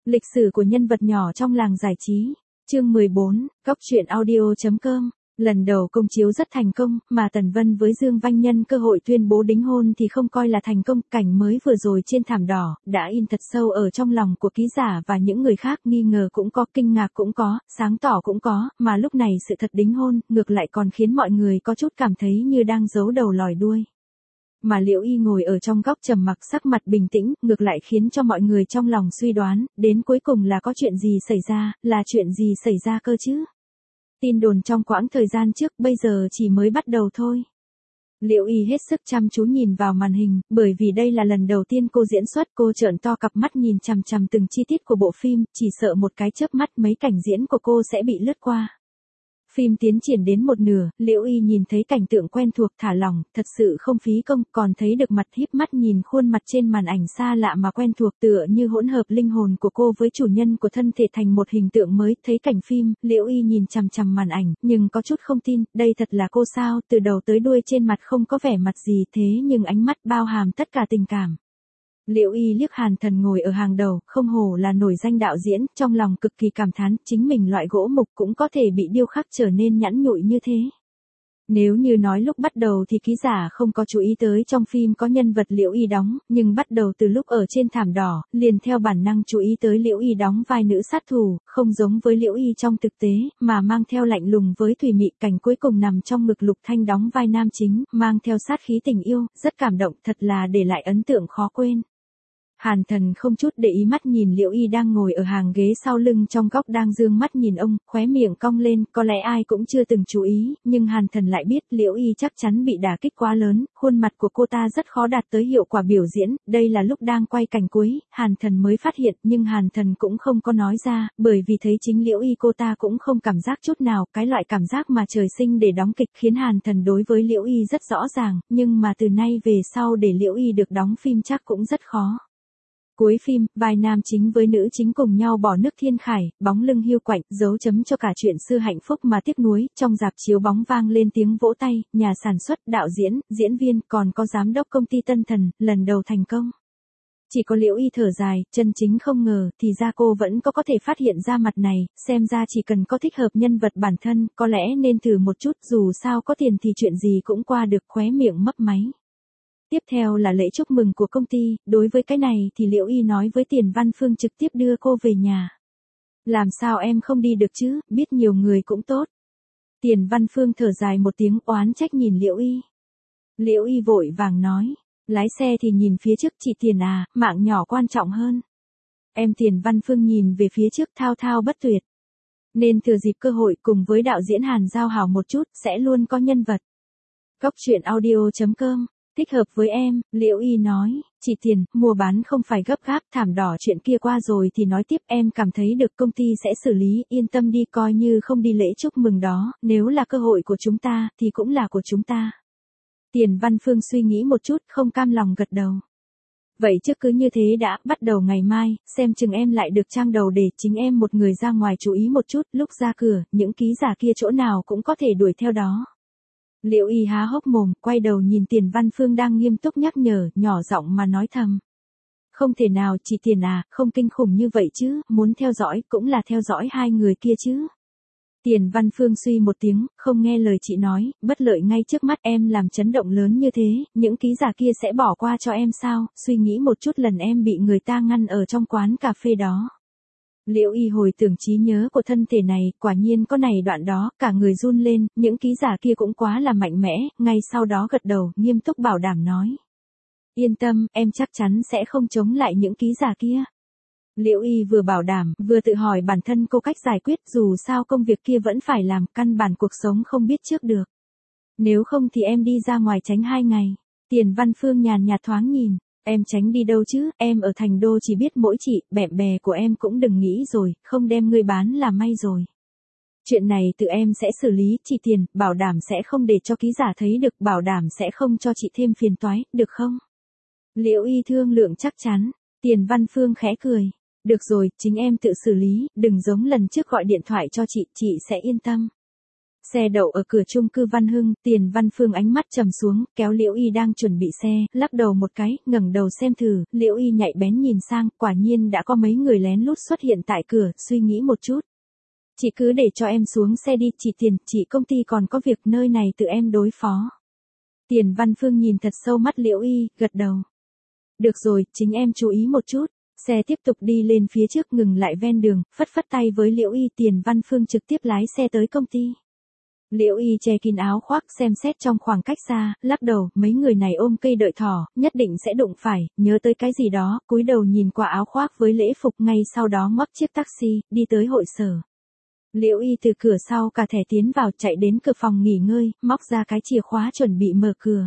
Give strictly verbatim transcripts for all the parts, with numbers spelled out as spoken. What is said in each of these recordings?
Lịch sử của nhân vật nhỏ trong làng giải trí. Chương mười bốn, Góc truyện audio.com. Lần đầu công chiếu rất thành công, mà Tần Vân với Dương Vanh nhân cơ hội tuyên bố đính hôn thì không coi là thành công. Cảnh mới vừa rồi trên thảm đỏ, đã in thật sâu ở trong lòng của ký giả và những người khác. Nghi ngờ cũng có, kinh ngạc cũng có, sáng tỏ cũng có, mà lúc này sự thật đính hôn, ngược lại còn khiến mọi người có chút cảm thấy như đang giấu đầu lòi đuôi. Mà Liễu Y ngồi ở trong góc trầm mặc, sắc mặt bình tĩnh, ngược lại khiến cho mọi người trong lòng suy đoán, đến cuối cùng là có chuyện gì xảy ra, là chuyện gì xảy ra cơ chứ? Tin đồn trong quãng thời gian trước bây giờ chỉ mới bắt đầu thôi. Liễu Y hết sức chăm chú nhìn vào màn hình, bởi vì đây là lần đầu tiên cô diễn xuất. Cô trợn to cặp mắt nhìn chằm chằm từng chi tiết của bộ phim, chỉ sợ một cái chớp mắt mấy cảnh diễn của cô sẽ bị lướt qua. Phim tiến triển đến một nửa, Liễu Y nhìn thấy cảnh tượng quen thuộc, thả lỏng, thật sự không phí công, còn thấy được mặt híp mắt nhìn khuôn mặt trên màn ảnh xa lạ mà quen thuộc, tựa như hỗn hợp linh hồn của cô với chủ nhân của thân thể thành một hình tượng mới. Thấy cảnh phim, Liễu Y nhìn chằm chằm màn ảnh, nhưng có chút không tin, đây thật là cô sao? Từ đầu tới đuôi trên mặt không có vẻ mặt gì, thế nhưng ánh mắt bao hàm tất cả tình cảm. Liễu Y liếc Hàn Thần ngồi ở hàng đầu, không hổ là nổi danh đạo diễn, trong lòng cực kỳ cảm thán, chính mình loại gỗ mục cũng có thể bị điêu khắc trở nên nhẵn nhụi như thế. Nếu như nói lúc bắt đầu thì ký giả không có chú ý tới trong phim có nhân vật Liễu Y đóng, nhưng bắt đầu từ lúc ở trên thảm đỏ, liền theo bản năng chú ý tới Liễu Y đóng vai nữ sát thủ, không giống với Liễu Y trong thực tế, mà mang theo lạnh lùng với thùy mị. Cảnh cuối cùng nằm trong ngực Lục Thanh đóng vai nam chính, mang theo sát khí tình yêu, rất cảm động, thật là để lại ấn tượng khó quên. Hàn Thần không chút để ý mắt nhìn Liễu Y đang ngồi ở hàng ghế sau lưng trong góc đang dương mắt nhìn ông, khóe miệng cong lên, có lẽ ai cũng chưa từng chú ý, nhưng Hàn Thần lại biết Liễu Y chắc chắn bị đả kích quá lớn, khuôn mặt của cô ta rất khó đạt tới hiệu quả biểu diễn. Đây là lúc đang quay cảnh cuối, Hàn Thần mới phát hiện, nhưng Hàn Thần cũng không có nói ra, bởi vì thấy chính Liễu Y cô ta cũng không cảm giác chút nào, cái loại cảm giác mà trời sinh để đóng kịch khiến Hàn Thần đối với Liễu Y rất rõ ràng, nhưng mà từ nay về sau để Liễu Y được đóng phim chắc cũng rất khó. Cuối phim, vai nam chính với nữ chính cùng nhau bỏ nước thiên khải, bóng lưng hiu quạnh, dấu chấm cho cả chuyện xưa hạnh phúc mà tiếc nuối. Trong rạp chiếu bóng vang lên tiếng vỗ tay, nhà sản xuất, đạo diễn, diễn viên, còn có giám đốc công ty Tân Thần, lần đầu thành công. Chỉ có Liễu Y thở dài, chân chính không ngờ, thì ra cô vẫn có có thể phát hiện ra mặt này, xem ra chỉ cần có thích hợp nhân vật bản thân, có lẽ nên thử một chút, dù sao có tiền thì chuyện gì cũng qua được. Khóe miệng mấp máy. Tiếp theo là lễ chúc mừng của công ty, đối với cái này thì Liễu Y nói với Tiền Văn Phương trực tiếp đưa cô về nhà. Làm sao em không đi được chứ, biết nhiều người cũng tốt. Tiền Văn Phương thở dài một tiếng oán trách nhìn Liễu Y. Liễu Y vội vàng nói, lái xe thì nhìn phía trước, chị Tiền à, mạng nhỏ quan trọng hơn. Em. Tiền Văn Phương nhìn về phía trước thao thao bất tuyệt. Nên thừa dịp cơ hội cùng với đạo diễn Hàn giao hảo một chút, sẽ luôn có nhân vật. Góc truyện audio.com. Thích hợp với em, Liễu Y nói, chị Tiền, mua bán không phải gấp gáp, thảm đỏ chuyện kia qua rồi thì nói tiếp, em cảm thấy được công ty sẽ xử lý, yên tâm đi, coi như không đi lễ chúc mừng đó, nếu là cơ hội của chúng ta, thì cũng là của chúng ta. Tiền Văn Phương suy nghĩ một chút, không cam lòng gật đầu. Vậy chứ cứ như thế đã, bắt đầu ngày mai, xem chừng em lại được trang đầu để chính em một người ra ngoài chú ý một chút, lúc ra cửa, những ký giả kia chỗ nào cũng có thể đuổi theo đó. Liễu Y há hốc mồm, quay đầu nhìn Tiền Văn Phương đang nghiêm túc nhắc nhở, nhỏ giọng mà nói thầm. Không thể nào, chị Tiền à, không kinh khủng như vậy chứ, muốn theo dõi, cũng là theo dõi hai người kia chứ. Tiền Văn Phương suy một tiếng, không nghe lời chị nói, bất lợi ngay trước mắt em làm chấn động lớn như thế, những ký giả kia sẽ bỏ qua cho em sao, suy nghĩ một chút lần em bị người ta ngăn ở trong quán cà phê đó. Liễu Y hồi tưởng trí nhớ của thân thể này, quả nhiên có này đoạn đó, cả người run lên, những ký giả kia cũng quá là mạnh mẽ, ngay sau đó gật đầu, nghiêm túc bảo đảm nói. Yên tâm, em chắc chắn sẽ không chống lại những ký giả kia. Liễu Y vừa bảo đảm, vừa tự hỏi bản thân cô cách giải quyết, dù sao công việc kia vẫn phải làm, căn bản cuộc sống không biết trước được. Nếu không thì em đi ra ngoài tránh hai ngày. Tiền Văn Phương nhàn nhạt thoáng nhìn. Em tránh đi đâu chứ, em ở thành đô chỉ biết mỗi chị, bẹp bè của em cũng đừng nghĩ rồi, không đem ngươi bán là may rồi. Chuyện này tự em sẽ xử lý, chị Tiền, bảo đảm sẽ không để cho ký giả thấy được, bảo đảm sẽ không cho chị thêm phiền toái, được không? Liễu Y thương lượng chắc chắn. Tiền Văn Phương khẽ cười. Được rồi, chính em tự xử lý, đừng giống lần trước gọi điện thoại cho chị, chị sẽ yên tâm. Xe đậu ở cửa chung cư Văn Hưng, Tiền Văn Phương ánh mắt trầm xuống, kéo Liễu Y đang chuẩn bị xe, lắc đầu một cái, ngẩng đầu xem thử, Liễu Y nhạy bén nhìn sang, quả nhiên đã có mấy người lén lút xuất hiện tại cửa, suy nghĩ một chút. Chị cứ để cho em xuống xe đi, chị Tiền, chị công ty còn có việc nơi này tự em đối phó. Tiền Văn Phương nhìn thật sâu mắt Liễu Y, gật đầu. Được rồi, chính em chú ý một chút. Xe tiếp tục đi lên phía trước ngừng lại ven đường, phất phất tay với Liễu Y. Tiền Văn Phương trực tiếp lái xe tới công ty. Liễu Y che kín áo khoác xem xét trong khoảng cách xa, lắc đầu, mấy người này ôm cây đợi thỏ, nhất định sẽ đụng phải, nhớ tới cái gì đó, cúi đầu nhìn qua áo khoác với lễ phục ngay sau đó ngoắc chiếc taxi, đi tới hội sở. Liễu Y từ cửa sau cả thẻ tiến vào chạy đến cửa phòng nghỉ ngơi, móc ra cái chìa khóa chuẩn bị mở cửa.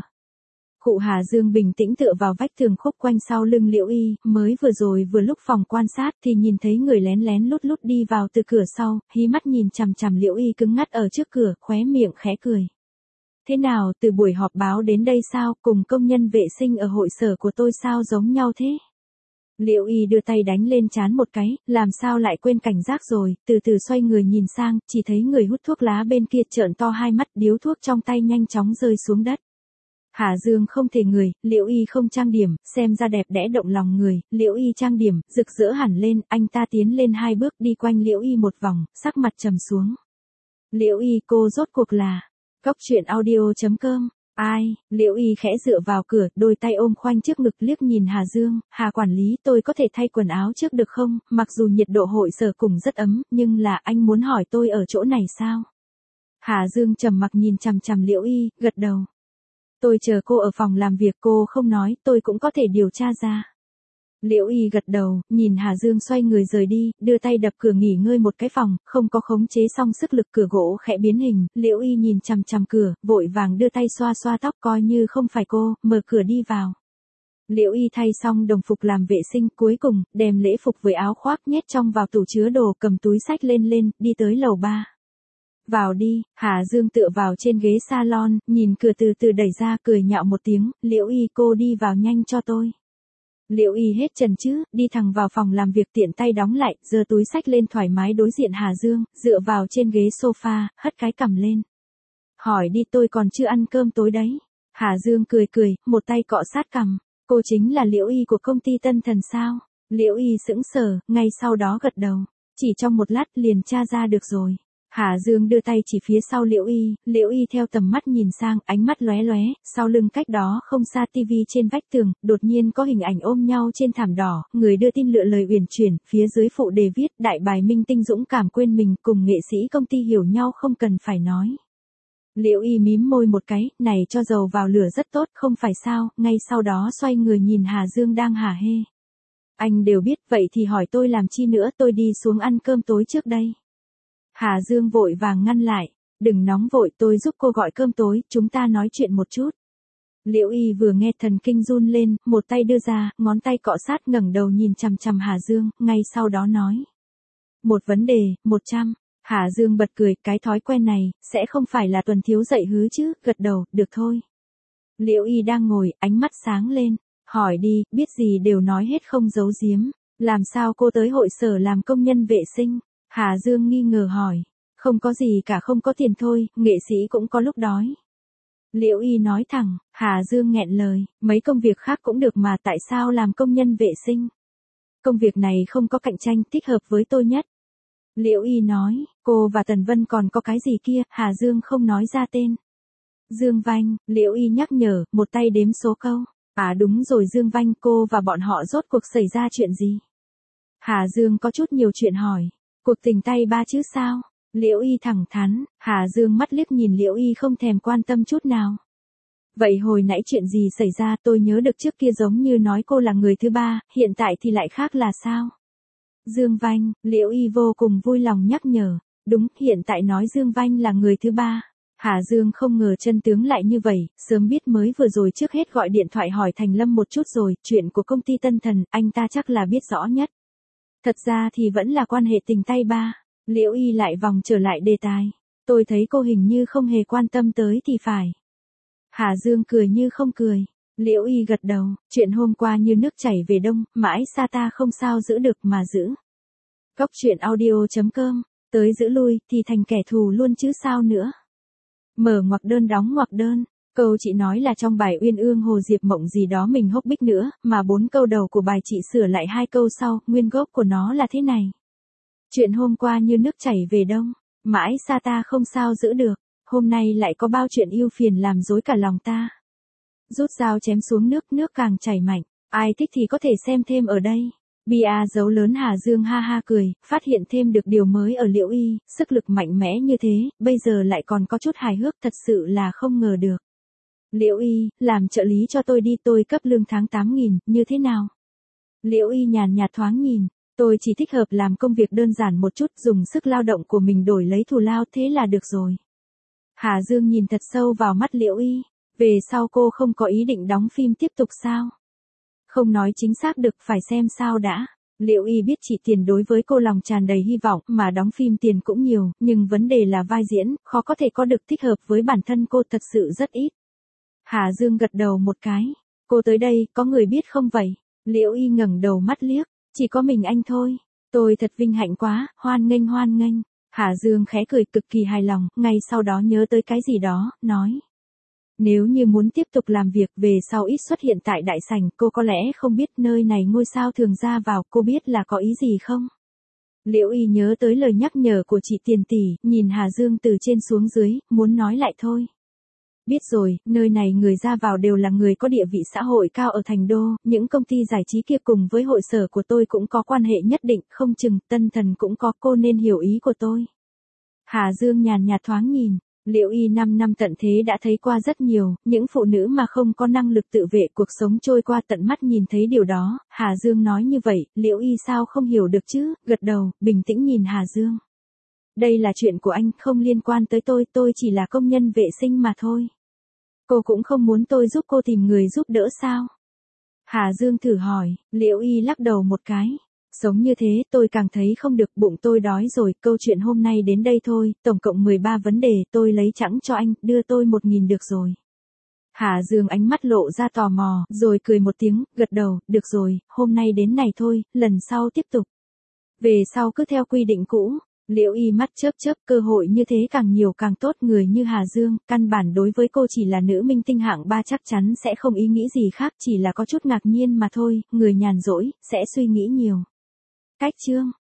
Cụ Hà Dương bình tĩnh tựa vào vách tường khúc quanh sau lưng Liễu Y, mới vừa rồi vừa lúc phòng quan sát thì nhìn thấy người lén lén lút lút đi vào từ cửa sau, hí mắt nhìn chằm chằm Liễu Y cứng ngắt ở trước cửa, khóe miệng khẽ cười. Thế nào, từ buổi họp báo đến đây sao, cùng công nhân vệ sinh ở hội sở của tôi sao giống nhau thế? Liễu Y đưa tay đánh lên trán một cái, làm sao lại quên cảnh giác rồi, từ từ xoay người nhìn sang, chỉ thấy người hút thuốc lá bên kia trợn to hai mắt, điếu thuốc trong tay nhanh chóng rơi xuống đất. Hà Dương không thể người, Liễu Y không trang điểm, xem ra đẹp đẽ động lòng người, Liễu Y trang điểm, rực rỡ hẳn lên, anh ta tiến lên hai bước đi quanh Liễu Y một vòng, sắc mặt trầm xuống. Liễu Y cô rốt cuộc là, Cốc truyện audio chấm com, ai, Liễu Y khẽ dựa vào cửa, đôi tay ôm khoanh trước ngực liếc nhìn Hà Dương, Hà quản lý tôi có thể thay quần áo trước được không, mặc dù nhiệt độ hội sở cùng rất ấm, nhưng là anh muốn hỏi tôi ở chỗ này sao? Hà Dương trầm mặc nhìn chằm chằm Liễu Y, gật đầu. Tôi chờ cô ở phòng làm việc, cô không nói, tôi cũng có thể điều tra ra. Liễu Y gật đầu, nhìn Hà Dương xoay người rời đi, đưa tay đập cửa nghỉ ngơi một cái phòng, không có khống chế xong sức lực cửa gỗ khẽ biến hình, Liễu Y nhìn chằm chằm cửa, vội vàng đưa tay xoa xoa tóc coi như không phải cô, mở cửa đi vào. Liễu Y thay xong đồng phục làm vệ sinh, cuối cùng, đem lễ phục với áo khoác nhét trong vào tủ chứa đồ, cầm túi xách lên lên, đi tới lầu ba. Vào đi, Hà Dương tựa vào trên ghế salon, nhìn cửa từ từ đẩy ra, cười nhạo một tiếng, Liễu Y cô đi vào nhanh cho tôi. Liễu Y hết trần chứ, đi thẳng vào phòng làm việc tiện tay đóng lại, giơ túi xách lên thoải mái đối diện Hà Dương, dựa vào trên ghế sofa, hất cái cằm lên. Hỏi đi, tôi còn chưa ăn cơm tối đấy. Hà Dương cười cười, một tay cọ sát cằm, cô chính là Liễu Y của công ty Tân Thần sao? Liễu Y sững sờ, ngay sau đó gật đầu, chỉ trong một lát liền tra ra được rồi. Hà Dương đưa tay chỉ phía sau Liễu Y, Liễu Y theo tầm mắt nhìn sang, ánh mắt lóe lóe, sau lưng cách đó không xa tivi trên vách tường, đột nhiên có hình ảnh ôm nhau trên thảm đỏ, người đưa tin lựa lời uyển chuyển, phía dưới phụ đề viết, đại bài minh tinh dũng cảm quên mình, cùng nghệ sĩ công ty hiểu nhau không cần phải nói. Liễu Y mím môi một cái, này cho dầu vào lửa rất tốt, không phải sao, ngay sau đó xoay người nhìn Hà Dương đang hả hê. Anh đều biết, vậy thì hỏi tôi làm chi nữa, tôi đi xuống ăn cơm tối trước đây. Hà Dương vội vàng ngăn lại, đừng nóng vội, tôi giúp cô gọi cơm tối, chúng ta nói chuyện một chút. Liễu Y vừa nghe thần kinh run lên, một tay đưa ra, ngón tay cọ sát ngẩng đầu nhìn chằm chằm Hà Dương, ngay sau đó nói. Một vấn đề, một trăm. Hà Dương bật cười, cái thói quen này, sẽ không phải là Tuần thiếu dạy hứ chứ, gật đầu, được thôi. Liễu Y đang ngồi, ánh mắt sáng lên, hỏi đi, biết gì đều nói hết không giấu giếm, làm sao cô tới hội sở làm công nhân vệ sinh? Hà Dương nghi ngờ hỏi, không có gì cả, không có tiền thôi, nghệ sĩ cũng có lúc đói. Liễu Y nói thẳng, Hà Dương nghẹn lời, mấy công việc khác cũng được mà tại sao làm công nhân vệ sinh? Công việc này không có cạnh tranh, thích hợp với tôi nhất. Liễu Y nói, cô và Tần Vân còn có cái gì kia, Hà Dương không nói ra tên. Dương Vanh, Liễu Y nhắc nhở, một tay đếm số câu. À đúng rồi Dương Vanh, cô và bọn họ rốt cuộc xảy ra chuyện gì? Hà Dương có chút nhiều chuyện hỏi. Cuộc tình tay ba chứ sao? Liễu Y thẳng thắn, Hà Dương mắt liếc nhìn Liễu Y không thèm quan tâm chút nào. Vậy hồi nãy chuyện gì xảy ra, tôi nhớ được trước kia giống như nói cô là người thứ ba, hiện tại thì lại khác là sao? Dương Vanh, Liễu Y vô cùng vui lòng nhắc nhở, đúng, hiện tại nói Dương Vanh là người thứ ba. Hà Dương không ngờ chân tướng lại như vậy, sớm biết mới vừa rồi trước hết gọi điện thoại hỏi Thành Lâm một chút rồi, chuyện của công ty Tân Thần, anh ta chắc là biết rõ nhất. Thật ra thì vẫn là quan hệ tình tay ba. Liễu Y lại vòng trở lại đề tài. Tôi thấy cô hình như không hề quan tâm tới thì phải. Hà Dương cười như không cười. Liễu Y gật đầu, chuyện hôm qua như nước chảy về đông, mãi xa ta không sao giữ được mà giữ. Cốc truyện audio chấm com, tới giữ lui thì thành kẻ thù luôn chứ sao nữa. Mở ngoặc đơn đóng ngoặc đơn. Câu chị nói là trong bài Uyên ương hồ diệp mộng gì đó mình hốc bích nữa, mà bốn câu đầu của bài chị sửa lại hai câu sau, nguyên gốc của nó là thế này. Chuyện hôm qua như nước chảy về đông, mãi xa ta không sao giữ được, hôm nay lại có bao chuyện ưu phiền làm rối cả lòng ta. Rút dao chém xuống nước, nước càng chảy mạnh, ai thích thì có thể xem thêm ở đây. Bia dấu lớn Hà Dương ha ha cười, phát hiện thêm được điều mới ở Liễu Y, sức lực mạnh mẽ như thế, bây giờ lại còn có chút hài hước, thật sự là không ngờ được. Liễu Y, làm trợ lý cho tôi đi, tôi cấp lương tháng tám nghìn, như thế nào? Liễu Y nhàn nhạt thoáng nhìn, tôi chỉ thích hợp làm công việc đơn giản một chút, dùng sức lao động của mình đổi lấy thù lao, thế là được rồi. Hà Dương nhìn thật sâu vào mắt Liễu Y, về sau cô không có ý định đóng phim tiếp tục sao? Không nói chính xác được, phải xem sao đã. Liễu Y biết chỉ tiền đối với cô lòng tràn đầy hy vọng, mà đóng phim tiền cũng nhiều, nhưng vấn đề là vai diễn, khó có thể có được thích hợp với bản thân cô, thật sự rất ít. Hà Dương gật đầu một cái. Cô tới đây, có người biết không vậy? Liễu Y ngẩng đầu mắt liếc. Chỉ có mình anh thôi. Tôi thật vinh hạnh quá, hoan nghênh hoan nghênh. Hà Dương khẽ cười cực kỳ hài lòng, ngay sau đó nhớ tới cái gì đó, nói. Nếu như muốn tiếp tục làm việc về sau ít xuất hiện tại đại sảnh, cô có lẽ không biết nơi này ngôi sao thường ra vào, cô biết là có ý gì không? Liễu Y nhớ tới lời nhắc nhở của chị Tiền tỷ, nhìn Hà Dương từ trên xuống dưới, muốn nói lại thôi. Biết rồi, nơi này người ra vào đều là người có địa vị xã hội cao ở thành đô, những công ty giải trí kia cùng với hội sở của tôi cũng có quan hệ nhất định, không chừng Tân Thần cũng có, cô nên hiểu ý của tôi. Hà Dương nhàn nhạt thoáng nhìn, Liễu Y năm năm tận thế đã thấy qua rất nhiều, những phụ nữ mà không có năng lực tự vệ, cuộc sống trôi qua tận mắt nhìn thấy điều đó. Hà Dương nói như vậy, Liễu Y sao không hiểu được chứ, gật đầu, bình tĩnh nhìn Hà Dương. Đây là chuyện của anh, không liên quan tới tôi, tôi chỉ là công nhân vệ sinh mà thôi. Cô cũng không muốn tôi giúp cô tìm người giúp đỡ sao? Hà Dương thử hỏi, Liễu Y lắc đầu một cái. Sống như thế tôi càng thấy không được, bụng tôi đói rồi, câu chuyện hôm nay đến đây thôi, tổng cộng mười ba vấn đề, tôi lấy chẵn cho anh, đưa tôi một nghìn được rồi. Hà Dương ánh mắt lộ ra tò mò, rồi cười một tiếng, gật đầu, được rồi, hôm nay đến này thôi, lần sau tiếp tục. Về sau cứ theo quy định cũ. Liễu Y mắt chớp chớp, cơ hội như thế càng nhiều càng tốt, người như Hà Dương, căn bản đối với cô chỉ là nữ minh tinh hạng ba chắc chắn sẽ không ý nghĩ gì khác, chỉ là có chút ngạc nhiên mà thôi, người nhàn rỗi, sẽ suy nghĩ nhiều. Cách chương